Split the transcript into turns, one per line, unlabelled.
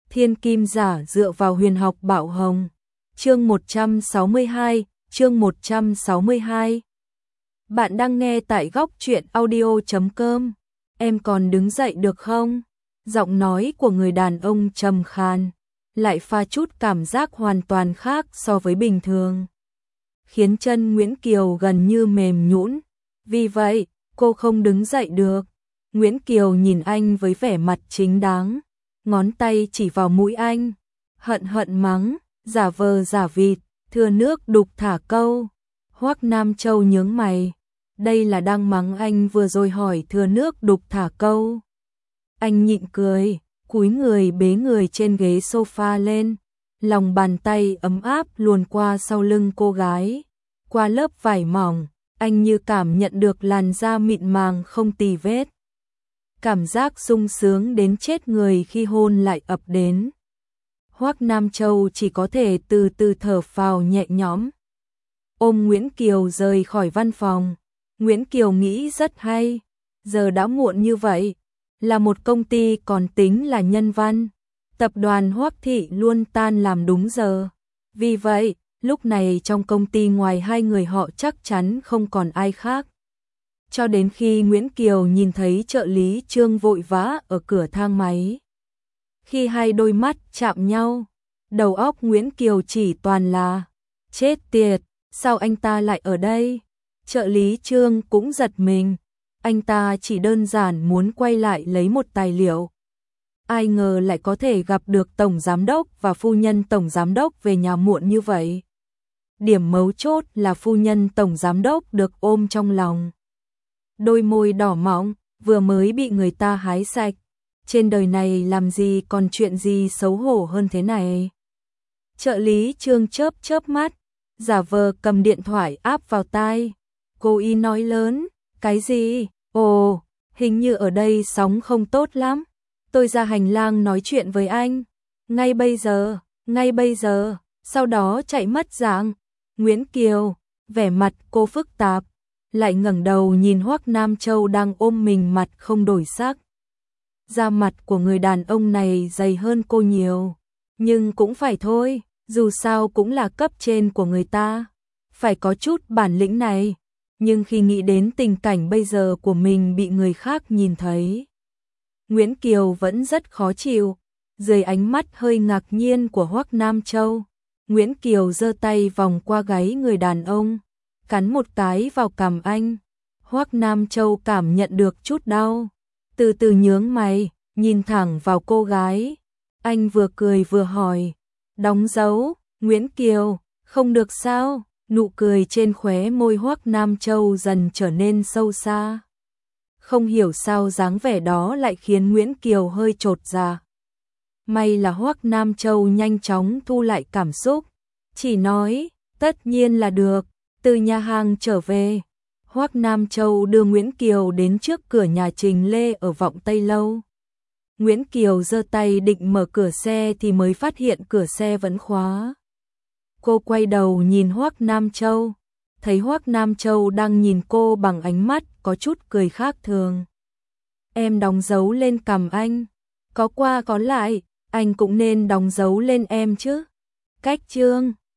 Thiên kim giả dựa vào huyền học Bảo Hồng. Chương 162, chương 162. Bạn đang nghe tại góc truyện audio.com. Em còn đứng dậy được không? Giọng nói của người đàn ông trầm khan, lại pha chút cảm giác hoàn toàn khác so với bình thường, khiến chân Nguyễn Kiều gần như mềm nhũn. Vì vậy, cô không đứng dậy được. Nguyễn Kiều nhìn anh với vẻ mặt chính đáng, ngón tay chỉ vào mũi anh, hận hận mắng, giả vờ giả vịt, thừa nước đục thả câu. Hoắc Nam Châu nhướng mày, đây là đang mắng anh vừa rồi hỏi thừa nước đục thả câu. Anh nhịn cười, cúi người bế người trên ghế sofa lên, lòng bàn tay ấm áp luồn qua sau lưng cô gái. Qua lớp vải mỏng, anh như cảm nhận được làn da mịn màng không tì vết. Cảm giác sung sướng đến chết người khi hôn lại ập đến. Hoắc Nam Châu chỉ có thể từ từ thở phào nhẹ nhõm, ôm Nguyễn Kiều rời khỏi văn phòng. Nguyễn Kiều nghĩ rất hay, giờ đã muộn như vậy, là một công ty còn tính là nhân văn, tập đoàn Hoắc Thị luôn tan làm đúng giờ. Vì vậy, lúc này trong công ty ngoài hai người họ chắc chắn không còn ai khác. Cho đến khi Nguyễn Kiều nhìn thấy trợ lý Trương vội vã ở cửa thang máy. Khi hai đôi mắt chạm nhau, đầu óc Nguyễn Kiều chỉ toàn là chết tiệt, sao anh ta lại ở đây? Trợ lý Trương cũng giật mình, anh ta chỉ đơn giản muốn quay lại lấy một tài liệu. Ai ngờ lại có thể gặp được Tổng Giám đốc và phu nhân Tổng Giám đốc về nhà muộn như vậy. Điểm mấu chốt là phu nhân Tổng Giám đốc được ôm trong lòng. Đôi môi đỏ mọng, vừa mới bị người ta hái sạch. Trên đời này làm gì còn chuyện gì xấu hổ hơn thế này. Trợ lý Trương chớp chớp mắt, giả vờ cầm điện thoại áp vào tai. Cô ý nói lớn, cái gì? Ồ, hình như ở đây sóng không tốt lắm. Tôi ra hành lang nói chuyện với anh. Ngay bây giờ, sau đó chạy mất dạng. Nguyễn Kiều, vẻ mặt cô phức tạp, lại ngẩng đầu nhìn Hoắc Nam Châu đang ôm mình mặt không đổi sắc. Da mặt của người đàn ông này dày hơn cô nhiều, nhưng cũng phải thôi, dù sao cũng là cấp trên của người ta, phải có chút bản lĩnh này. Nhưng khi nghĩ đến tình cảnh bây giờ của mình bị người khác nhìn thấy, Nguyễn Kiều vẫn rất khó chịu. Dưới ánh mắt hơi ngạc nhiên của Hoắc Nam Châu, Nguyễn Kiều giơ tay vòng qua gáy người đàn ông, cắn một cái vào cằm anh. Hoắc Nam Châu cảm nhận được chút đau, từ từ nhướng mày, nhìn thẳng vào cô gái. Anh vừa cười vừa hỏi, đóng dấu, Nguyễn Kiều, không được sao? Nụ cười trên khóe môi Hoắc Nam Châu dần trở nên sâu xa. Không hiểu sao dáng vẻ đó lại khiến Nguyễn Kiều hơi chột dạ. May là Hoắc Nam Châu nhanh chóng thu lại cảm xúc, chỉ nói, tất nhiên là được. Từ nhà hàng trở về, Hoắc Nam Châu đưa Nguyễn Kiều đến trước cửa nhà Trình Lê ở Vọng Tây Lâu. Nguyễn Kiều giơ tay định mở cửa xe thì mới phát hiện cửa xe vẫn khóa. Cô quay đầu nhìn Hoắc Nam Châu, thấy Hoắc Nam Châu đang nhìn cô bằng ánh mắt có chút cười khác thường. Em đóng dấu lên cằm anh, có qua có lại, anh cũng nên đóng dấu lên em chứ. Cách Trương,